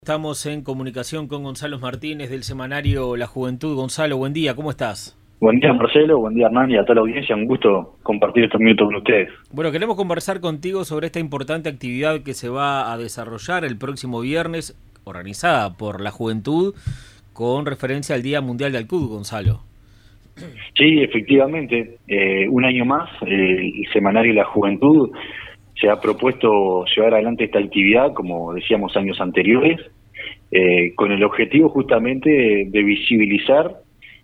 Estamos en comunicación con Gonzalo Martínez del semanario La Juventud. Gonzalo, buen día, ¿cómo estás? Buen día, Marcelo, buen día, Hernán, y a toda la audiencia. Un gusto compartir estos minutos con ustedes. Bueno, queremos conversar contigo sobre esta importante actividad que se va a desarrollar el próximo viernes, organizada por La Juventud, con referencia al Día Mundial del CUT, Gonzalo. Sí, efectivamente, un año más, el semanario La Juventud se ha propuesto llevar adelante esta actividad, como decíamos años anteriores, con el objetivo justamente de visibilizar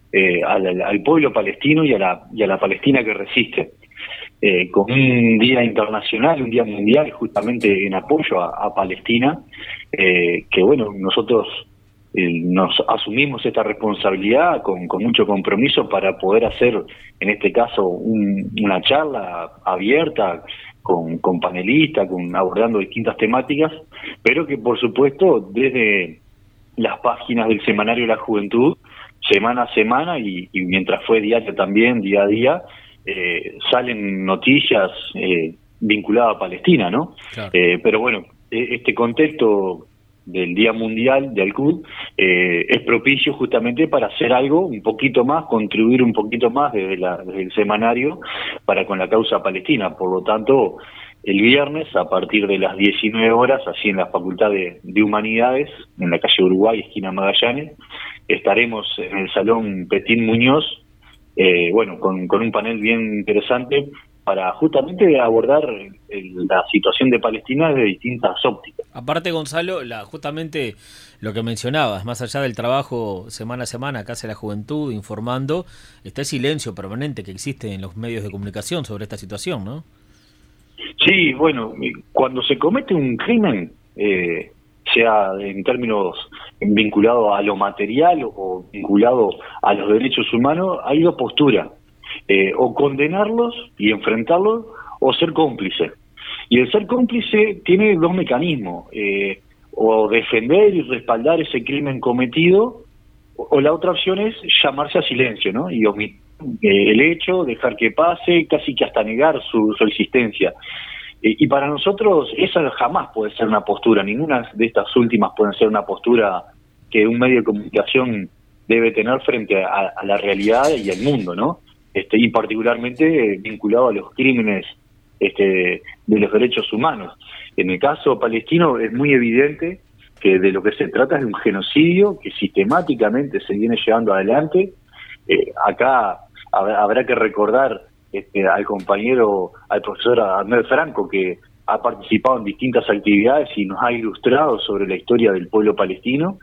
al pueblo palestino y a la Palestina que resiste, con un día internacional, un día mundial justamente en apoyo a Palestina, que bueno, nosotros nos asumimos esta responsabilidad con mucho compromiso para poder hacer, en este caso, una charla abierta, con panelistas, abordando distintas temáticas, pero que por supuesto desde las páginas del semanario La Juventud, semana a semana y mientras fue diario también, día a día, salen noticias vinculadas a Palestina, ¿no? Claro. Pero bueno, este contexto del Día Mundial de Al-Quds es propicio justamente para hacer algo un poquito más, contribuir un poquito más desde el semanario para con la causa palestina. Por lo tanto, el viernes, a partir de las 19 horas, así en la Facultad de Humanidades, en la calle Uruguay, esquina Magallanes, estaremos en el Salón Petín Muñoz, bueno, con un panel bien interesante para justamente abordar la situación de Palestina desde distintas ópticas. Aparte, Gonzalo, justamente lo que mencionabas, más allá del trabajo semana a semana que hace La Juventud informando, está el silencio permanente que existe en los medios de comunicación sobre esta situación, ¿no? Sí, bueno, cuando se comete un crimen, sea en términos vinculados a lo material o vinculado a los derechos humanos, hay dos posturas. O condenarlos y enfrentarlos, o ser cómplice. Y el ser cómplice tiene dos mecanismos, o defender y respaldar ese crimen cometido, o la otra opción es llamarse a silencio, ¿no? Y omitir el hecho, dejar que pase, casi que hasta negar su existencia. Y para nosotros esa jamás puede ser una postura, ninguna de estas últimas pueden ser una postura que un medio de comunicación debe tener frente a la realidad y al mundo, ¿no? Y particularmente vinculado a los crímenes de los derechos humanos. En el caso palestino es muy evidente que de lo que se trata es de un genocidio que sistemáticamente se viene llevando adelante. Acá habrá que recordar al compañero, al profesor Ahmed Franco, que ha participado en distintas actividades y nos ha ilustrado sobre la historia del pueblo palestino.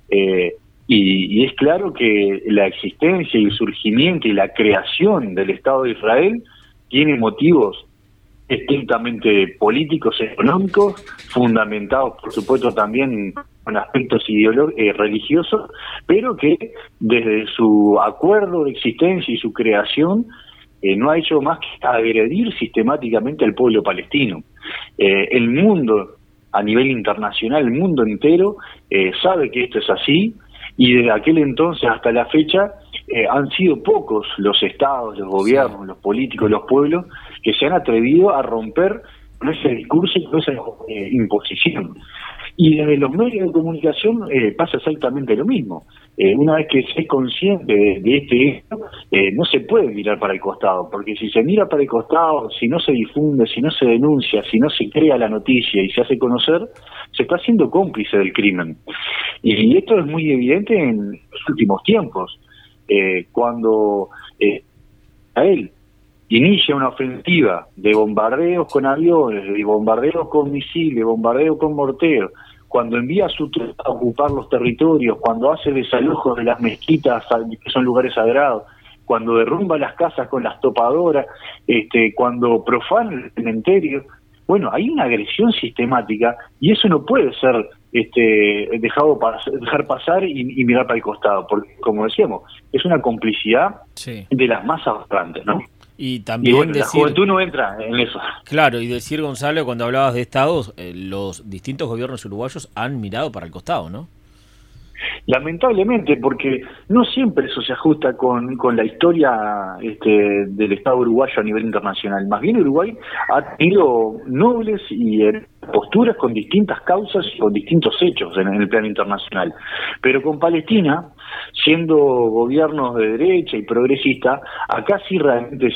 Y es claro que la existencia y el surgimiento y la creación del Estado de Israel tiene motivos estrictamente políticos, económicos, fundamentados por supuesto también con aspectos religiosos, pero que desde su acuerdo de existencia y su creación no ha hecho más que agredir sistemáticamente al pueblo palestino. El mundo, a nivel internacional, el mundo entero sabe que esto es así. Y desde aquel entonces hasta la fecha han sido pocos los estados, los gobiernos, los políticos, los pueblos que se han atrevido a romper con ese discurso y con esa imposición. Y desde los medios de comunicación pasa exactamente lo mismo. Una vez que se es consciente de este hecho, no se puede mirar para el costado, porque si se mira para el costado, si no se difunde, si no se denuncia, si no se crea la noticia y se hace conocer, se está haciendo cómplice del crimen. Y esto es muy evidente en los últimos tiempos, cuando Israel inicia una ofensiva de bombardeos con aviones, de bombardeos con misiles, bombardeos con morteros, cuando envía a su tropa a ocupar los territorios, cuando hace desalojos de las mezquitas, que son lugares sagrados, cuando derrumba las casas con las topadoras, cuando profana el cementerio. Bueno, hay una agresión sistemática y eso no puede ser dejar pasar y mirar para el costado, porque como decíamos, es una complicidad de las más aberrantes, ¿no? Y también bueno, la juventud no entra en eso. Claro, y decir, Gonzalo, cuando hablabas de estados, los distintos gobiernos uruguayos han mirado para el costado, ¿no? Lamentablemente, porque no siempre eso se ajusta con la historia del Estado uruguayo a nivel internacional. Más bien Uruguay ha tenido nobles y posturas con distintas causas y con distintos hechos en el plano internacional. Pero con Palestina, siendo gobiernos de derecha y progresista, acá sí realmente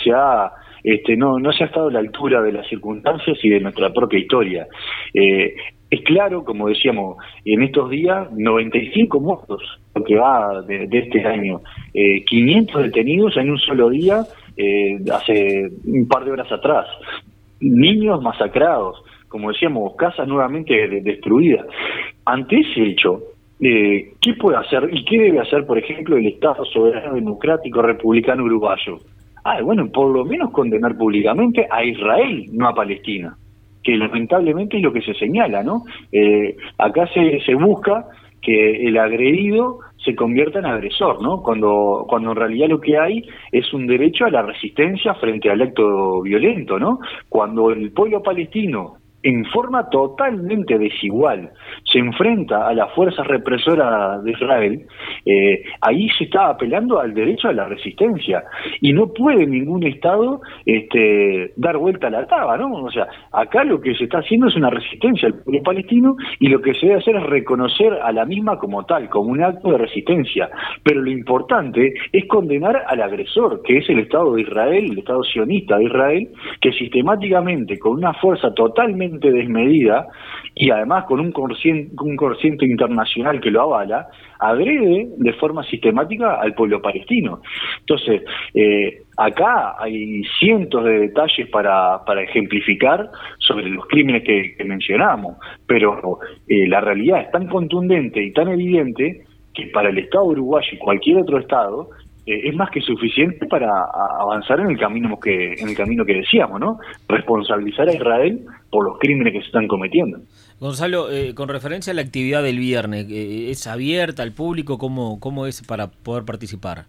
no se ha estado a la altura de las circunstancias y de nuestra propia historia. Es claro, como decíamos, en estos días 95 muertos, lo que va de este año, 500 detenidos en un solo día, hace un par de horas atrás, niños masacrados, como decíamos, casas nuevamente destruidas. Ante ese hecho, ¿qué puede hacer y qué debe hacer, por ejemplo, el Estado soberano democrático republicano uruguayo? Bueno, por lo menos condenar públicamente a Israel, no a Palestina, que lamentablemente es lo que se señala, ¿no? Acá se busca que el agredido se convierta en agresor, ¿no? Cuando en realidad lo que hay es un derecho a la resistencia frente al acto violento, ¿no? Cuando el pueblo palestino, en forma totalmente desigual, se enfrenta a las fuerzas represoras de Israel, ahí se está apelando al derecho a la resistencia, y no puede ningún Estado dar vuelta a la taba, ¿no? O sea, acá lo que se está haciendo es una resistencia al pueblo palestino, y lo que se debe hacer es reconocer a la misma como tal, como un acto de resistencia, pero lo importante es condenar al agresor, que es el Estado de Israel, el Estado sionista de Israel, que sistemáticamente, con una fuerza totalmente desmedida y además con un corciente internacional que lo avala, agrede de forma sistemática al pueblo palestino. Entonces, acá hay cientos de detalles para ejemplificar sobre los crímenes que mencionamos, pero la realidad es tan contundente y tan evidente que para el Estado uruguayo y cualquier otro Estado es más que suficiente para avanzar en el camino que decíamos, ¿no? Responsabilizar a Israel por los crímenes que se están cometiendo. Gonzalo, con referencia a la actividad del viernes, ¿es abierta al público? ¿Cómo es para poder participar?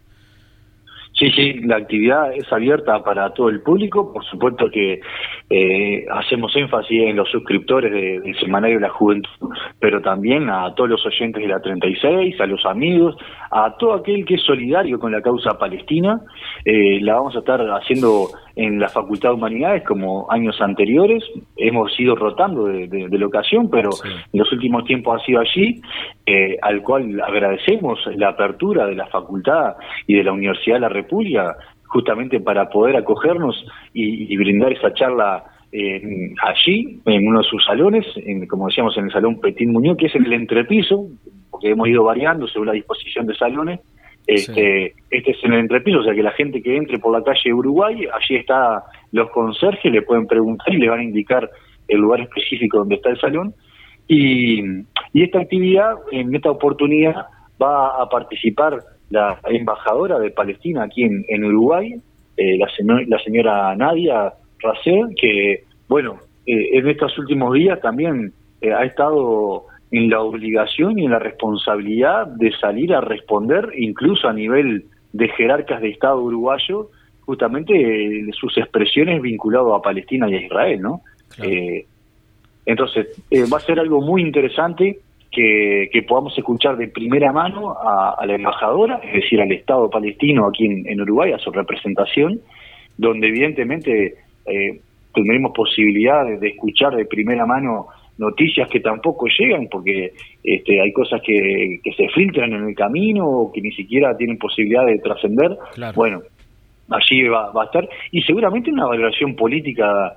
Sí, la actividad es abierta para todo el público. Por supuesto que hacemos énfasis en los suscriptores del Semanario de la Juventud, pero también a todos los oyentes de la 36, a los amigos, a todo aquel que es solidario con la causa palestina. La vamos a estar haciendo en la Facultad de Humanidades como años anteriores. Hemos ido rotando de locación, pero sí, en los últimos tiempos ha sido allí, al cual agradecemos la apertura de la facultad y de la Universidad de la República, justamente para poder acogernos y brindar esa charla allí, en uno de sus salones, como decíamos, en el Salón Petín Muñoz, que es en el entrepiso, porque hemos ido variando según la disposición de salones. Sí. Este es en el entrepiso, o sea que la gente que entre por la calle Uruguay, allí está los conserjes, le pueden preguntar y le van a indicar el lugar específico donde está el salón. Y esta actividad, en esta oportunidad, va a participar la embajadora de Palestina aquí en Uruguay, la señora Nadia Racer, que, bueno, en estos últimos días también ha estado en la obligación y en la responsabilidad de salir a responder, incluso a nivel de jerarcas de Estado uruguayo, justamente sus expresiones vinculadas a Palestina y a Israel, ¿no? Claro. Entonces, va a ser algo muy interesante que podamos escuchar de primera mano a la embajadora, es decir, al Estado palestino aquí en Uruguay, a su representación, donde evidentemente tendremos posibilidad de escuchar de primera mano noticias que tampoco llegan, porque hay cosas que se filtran en el camino o que ni siquiera tienen posibilidad de trascender. Claro. Bueno, allí va a estar, y seguramente una valoración política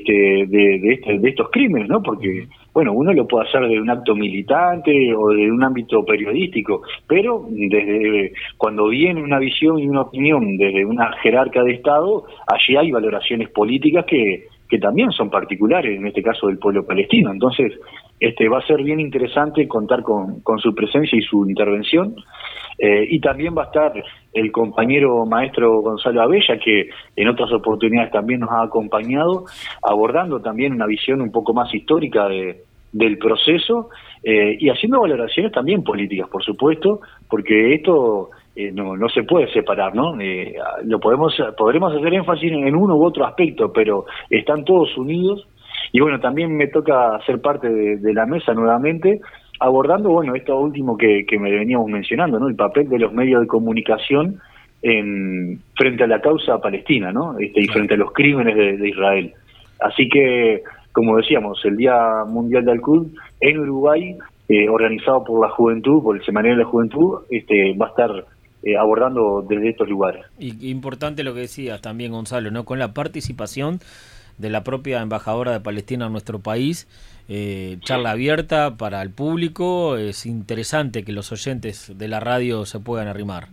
de estos crímenes, ¿no? Porque, bueno, uno lo puede hacer de un acto militante o de un ámbito periodístico, pero desde cuando viene una visión y una opinión desde una jerarca de Estado, allí hay valoraciones políticas que también son particulares, en este caso del pueblo palestino. Entonces, va a ser bien interesante contar con su presencia y su intervención. Y también va a estar el compañero maestro Gonzalo Abella, que en otras oportunidades también nos ha acompañado, abordando también una visión un poco más histórica del proceso, y haciendo valoraciones también políticas, por supuesto, porque esto no se puede separar, ¿no? Podremos hacer énfasis en uno u otro aspecto, pero están todos unidos. Y bueno, también me toca ser parte de la mesa nuevamente, abordando, bueno, esto último que me veníamos mencionando, ¿no? El papel de los medios de comunicación frente a la causa palestina, ¿no? Y frente a los crímenes de Israel. Así que, como decíamos, el Día Mundial del Al-Quds en Uruguay, organizado por la juventud, por el Semanario de la Juventud, va a estar abordando desde estos lugares. Y importante lo que decías también, Gonzalo, ¿no? Con la participación de la propia embajadora de Palestina en nuestro país, charla abierta para el público. Es interesante que los oyentes de la radio se puedan arrimar.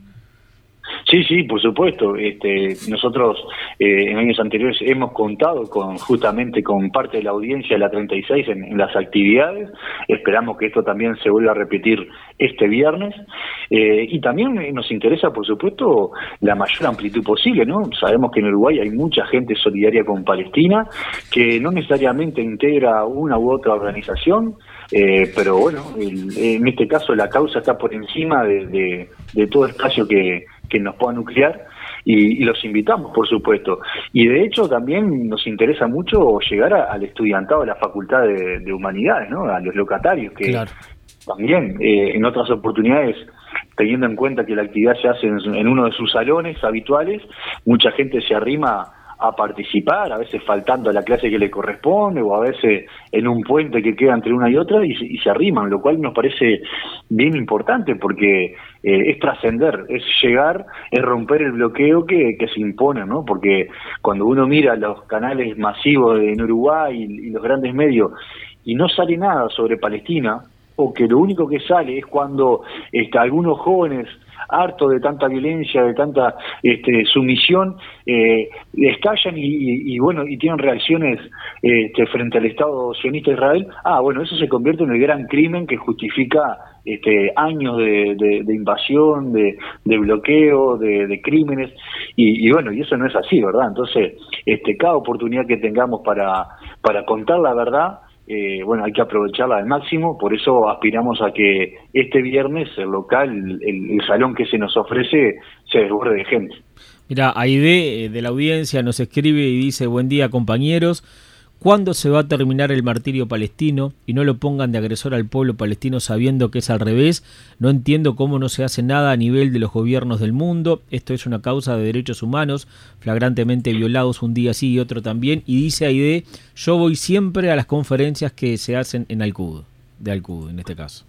Sí, por supuesto. Nosotros en años anteriores hemos contado justamente con parte de la audiencia de la 36 en las actividades. Esperamos que esto también se vuelva a repetir este viernes. Y también nos interesa, por supuesto, la mayor amplitud posible, ¿no? Sabemos que en Uruguay hay mucha gente solidaria con Palestina, que no necesariamente integra una u otra organización, pero bueno, en este caso la causa está por encima de todo espacio que nos pueda nuclear, y los invitamos, por supuesto. Y de hecho también nos interesa mucho llegar al estudiantado de la Facultad de Humanidades, ¿no? A los locatarios, que claro, también en otras oportunidades, teniendo en cuenta que la actividad se hace en uno de sus salones habituales, mucha gente se arrima a participar, a veces faltando a la clase que le corresponde, o a veces en un puente que queda entre una y otra, y se arriman, lo cual nos parece bien importante, porque es trascender, es llegar, es romper el bloqueo que se impone, ¿no? Porque cuando uno mira los canales masivos en Uruguay y los grandes medios, y no sale nada sobre Palestina, o que lo único que sale es cuando algunos jóvenes, hartos de tanta violencia, de tanta sumisión, estallan y bueno, y tienen reacciones frente al Estado sionista de Israel. Bueno, eso se convierte en el gran crimen que justifica años de invasión, de bloqueo, de crímenes, y bueno, y eso no es así, ¿verdad? Entonces, cada oportunidad que tengamos para contar la verdad, bueno, hay que aprovecharla al máximo. Por eso aspiramos a que este viernes el local, el salón que se nos ofrece, se desborde de gente. Mira, Aide de la audiencia nos escribe y dice: buen día, compañeros. ¿Cuándo se va a terminar el martirio palestino? Y no lo pongan de agresor al pueblo palestino sabiendo que es al revés. No entiendo cómo no se hace nada a nivel de los gobiernos del mundo. Esto es una causa de derechos humanos flagrantemente violados un día sí y otro también. Y dice Aide: yo voy siempre a las conferencias que se hacen en Al-Quds, de Al-Quds en este caso.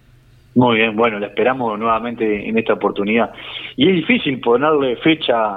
Muy bien, bueno, la esperamos nuevamente en esta oportunidad. Y es difícil ponerle fecha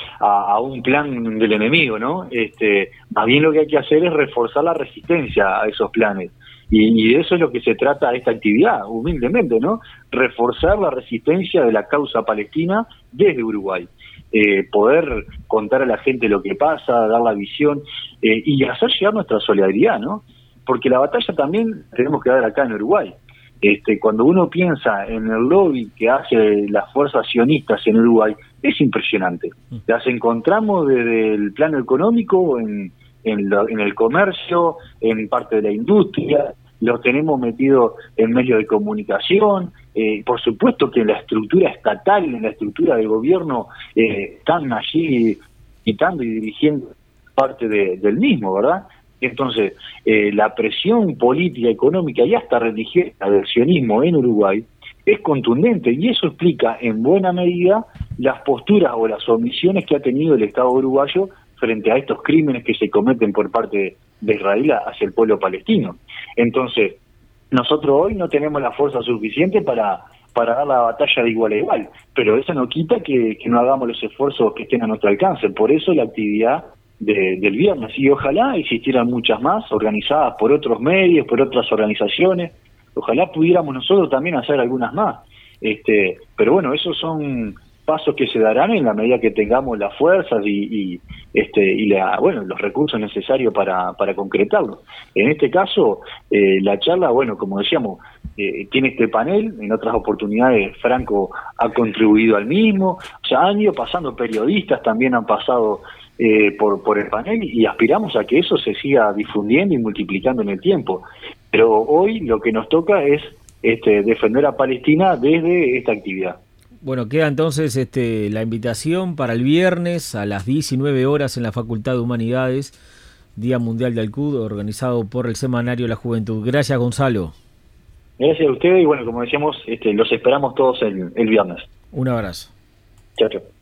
a un plan del enemigo, ¿no? Más bien lo que hay que hacer es reforzar la resistencia a esos planes. Y de eso es lo que se trata esta actividad, humildemente, ¿no? Reforzar la resistencia de la causa palestina desde Uruguay. Poder contar a la gente lo que pasa, dar la visión y hacer llegar nuestra solidaridad, ¿no? Porque la batalla también tenemos que dar acá en Uruguay. Cuando uno piensa en el lobby que hace las fuerzas sionistas en Uruguay, es impresionante. Las encontramos desde el plano económico, en el comercio, en parte de la industria, los tenemos metidos en medios de comunicación, por supuesto que en la estructura estatal, en la estructura de gobierno, están allí quitando y dirigiendo parte del mismo, ¿verdad? Entonces, la presión política, económica y hasta religiosa del sionismo en Uruguay es contundente, y eso explica en buena medida las posturas o las omisiones que ha tenido el Estado uruguayo frente a estos crímenes que se cometen por parte de Israel hacia el pueblo palestino. Entonces, nosotros hoy no tenemos la fuerza suficiente para dar la batalla de igual a igual, pero eso no quita que no hagamos los esfuerzos que estén a nuestro alcance. Por eso la actividad del viernes, y ojalá existieran muchas más, organizadas por otros medios, por otras organizaciones. Ojalá pudiéramos nosotros también hacer algunas más. Pero bueno, esos son pasos que se darán en la medida que tengamos las fuerzas y los recursos necesarios para concretarlo. En este caso, la charla, bueno, como decíamos, tiene este panel. En otras oportunidades Franco ha contribuido al mismo. O sea, han ido pasando periodistas, también han pasado por el panel, y aspiramos a que eso se siga difundiendo y multiplicando en el tiempo. Pero hoy lo que nos toca es defender a Palestina desde esta actividad. Bueno, queda entonces la invitación para el viernes a las 19 horas en la Facultad de Humanidades, Día Mundial de Al-Quds, organizado por el Semanario de la Juventud. Gracias, Gonzalo. Gracias a ustedes y bueno, como decíamos, los esperamos todos el viernes. Un abrazo. Chao, chao.